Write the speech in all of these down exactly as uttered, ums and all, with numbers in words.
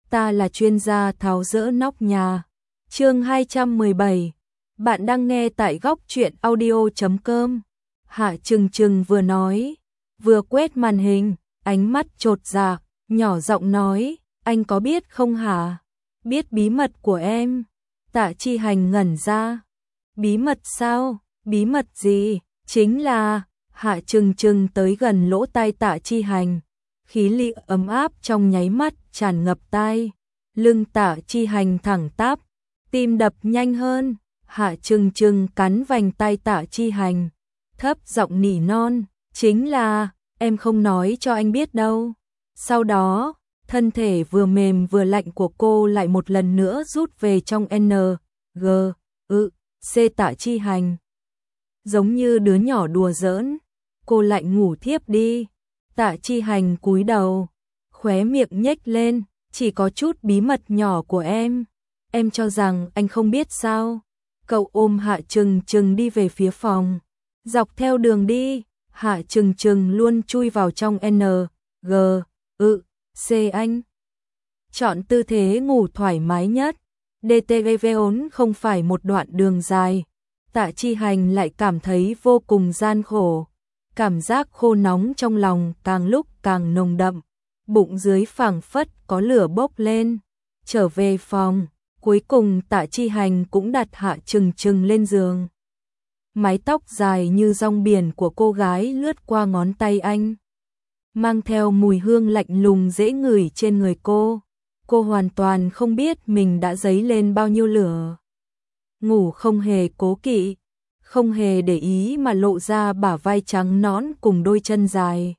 ta là chuyên gia tháo dỡ nóc nhà. Chương hai trăm mười bảy. Bạn đang nghe tại góc truyện audio chấm com. Hạ Trừng Trừng vừa nói, vừa quét màn hình, ánh mắt chột dạ, nhỏ giọng nói, anh có biết không hả? Biết bí mật của em. Tạ Chi Hành ngẩn ra. Bí mật sao? Bí mật gì? Chính là, Hạ Trừng Trừng tới gần lỗ tai Tạ Chi Hành. Khí lị ấm áp trong nháy mắt tràn ngập tai. Lưng Tạ Chi Hành thẳng tắp, tim đập nhanh hơn. Hạ Trừng Trừng cắn vành tai Tạ Chi Hành, thấp giọng nỉ non, chính là, em không nói cho anh biết đâu. Sau đó, thân thể vừa mềm vừa lạnh của cô lại một lần nữa rút về trong N, G, ư, C Tạ Chi Hành. Giống như đứa nhỏ đùa giỡn, cô lại ngủ thiếp đi. Tạ Chi Hành cúi đầu, khóe miệng nhếch lên, chỉ có chút bí mật nhỏ của em. Em cho rằng anh không biết sao? Cậu ôm Hạ Trừng Trừng đi về phía phòng. Dọc theo đường đi, Hạ Trừng Trừng luôn chui vào trong N, G, ư, C anh. Chọn tư thế ngủ thoải mái nhất. đê tê vê vốn không phải một đoạn đường dài. Tạ Chi Hành lại cảm thấy vô cùng gian khổ. Cảm giác khô nóng trong lòng càng lúc càng nồng đậm. Bụng dưới phảng phất có lửa bốc lên. Trở về phòng, cuối cùng Tạ Chi Hành cũng đặt Hạ Trừng Trừng lên giường. Mái tóc dài như rong biển của cô gái lướt qua ngón tay anh, mang theo mùi hương lạnh lùng dễ ngửi trên người cô. Cô hoàn toàn không biết mình đã dấy lên bao nhiêu lửa. Ngủ không hề cố kỵ, không hề để ý mà lộ ra bả vai trắng nõn cùng đôi chân dài.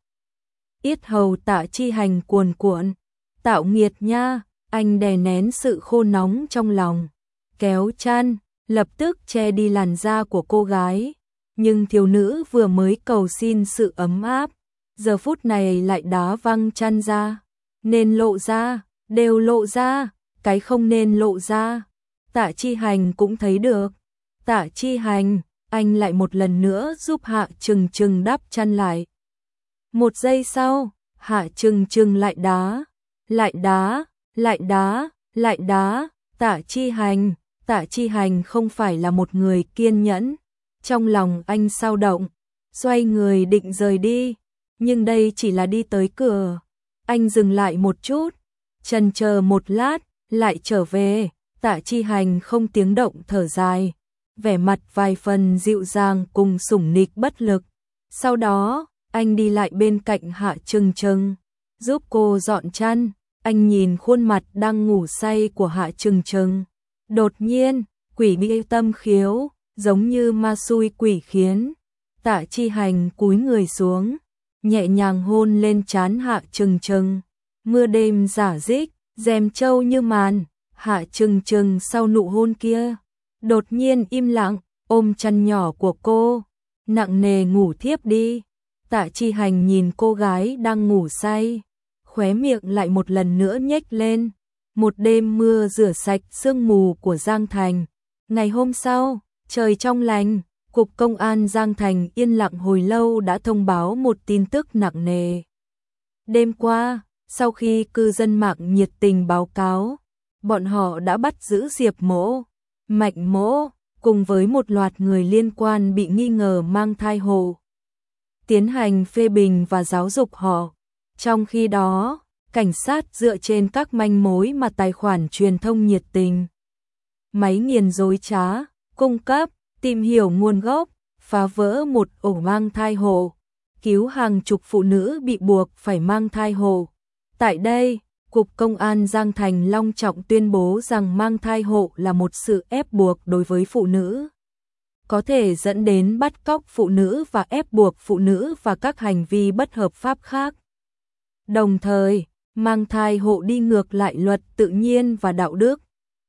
Yết hầu Tạ Chi Hành cuồn cuộn. Tạo nghiệt nha, anh đè nén sự khô nóng trong lòng, kéo chăn, lập tức che đi làn da của cô gái. Nhưng thiếu nữ vừa mới cầu xin sự ấm áp, giờ phút này lại đá văng chăn ra. Nên lộ ra, đều lộ ra, cái không nên lộ ra. Tạ Chi Hành cũng thấy được. Tạ Chi Hành, anh lại một lần nữa giúp Hạ Trừng Trừng đắp chăn lại. Một giây sau, Hạ Trừng Trừng lại đá, lại đá, lại đá, lại đá. Tạ Chi Hành, Tạ Chi Hành không phải là một người kiên nhẫn. Trong lòng anh xao động, xoay người định rời đi, nhưng đây chỉ là đi tới cửa. Anh dừng lại một chút, chần chờ một lát, lại trở về. Tạ Chi Hành không tiếng động thở dài, vẻ mặt vài phần dịu dàng cùng sủng nịch bất lực. Sau đó, anh đi lại bên cạnh Hạ Trừng Trừng, giúp cô dọn chăn. Anh nhìn khuôn mặt đang ngủ say của Hạ Trừng Trừng. Đột nhiên, quỷ bị tâm khiếu, giống như ma xui quỷ khiến. Tạ Chi Hành cúi người xuống, nhẹ nhàng hôn lên trán Hạ Trừng Trừng. Mưa đêm rả rích, rèm trâu như màn. Hạ Trừng Trừng sau nụ hôn kia, đột nhiên im lặng, ôm chăn nhỏ của cô, nặng nề ngủ thiếp đi. Tạ Chi Hành nhìn cô gái đang ngủ say, khóe miệng lại một lần nữa nhếch lên. Một đêm mưa rửa sạch sương mù của Giang Thành. Ngày hôm sau, trời trong lành, Cục Công an Giang Thành yên lặng hồi lâu đã thông báo một tin tức nặng nề. Đêm qua, sau khi cư dân mạng nhiệt tình báo cáo, bọn họ đã bắt giữ Diệp Mỗ, Mạnh Mỗ, cùng với một loạt người liên quan bị nghi ngờ mang thai hộ, tiến hành phê bình và giáo dục họ. Trong khi đó, cảnh sát dựa trên các manh mối mà tài khoản truyền thông nhiệt tình, máy nghiền dối trá, cung cấp, tìm hiểu nguồn gốc, phá vỡ một ổ mang thai hộ, cứu hàng chục phụ nữ bị buộc phải mang thai hộ. Tại đây, Cục Công an Giang Thành long trọng tuyên bố rằng mang thai hộ là một sự ép buộc đối với phụ nữ, có thể dẫn đến bắt cóc phụ nữ và ép buộc phụ nữ và các hành vi bất hợp pháp khác. Đồng thời, mang thai hộ đi ngược lại luật tự nhiên và đạo đức.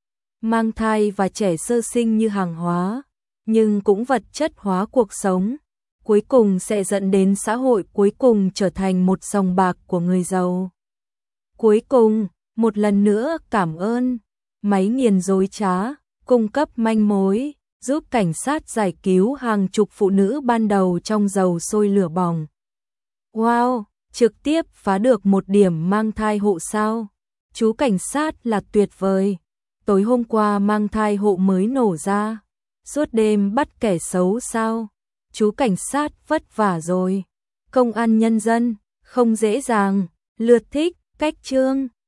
Mang thai và trẻ sơ sinh như hàng hóa, nhưng cũng vật chất hóa cuộc sống, cuối cùng sẽ dẫn đến xã hội cuối cùng trở thành một sòng bạc của người giàu. Cuối cùng, một lần nữa cảm ơn máy nghiền dối trá, cung cấp manh mối, giúp cảnh sát giải cứu hàng chục phụ nữ ban đầu trong dầu sôi lửa bỏng. Wow, trực tiếp phá được một điểm mang thai hộ sao? Chú cảnh sát là tuyệt vời. Tối hôm qua mang thai hộ mới nổ ra. Suốt đêm bắt kẻ xấu sao? Chú cảnh sát vất vả rồi. Công an nhân dân, không dễ dàng. Lượt thích, cách chương.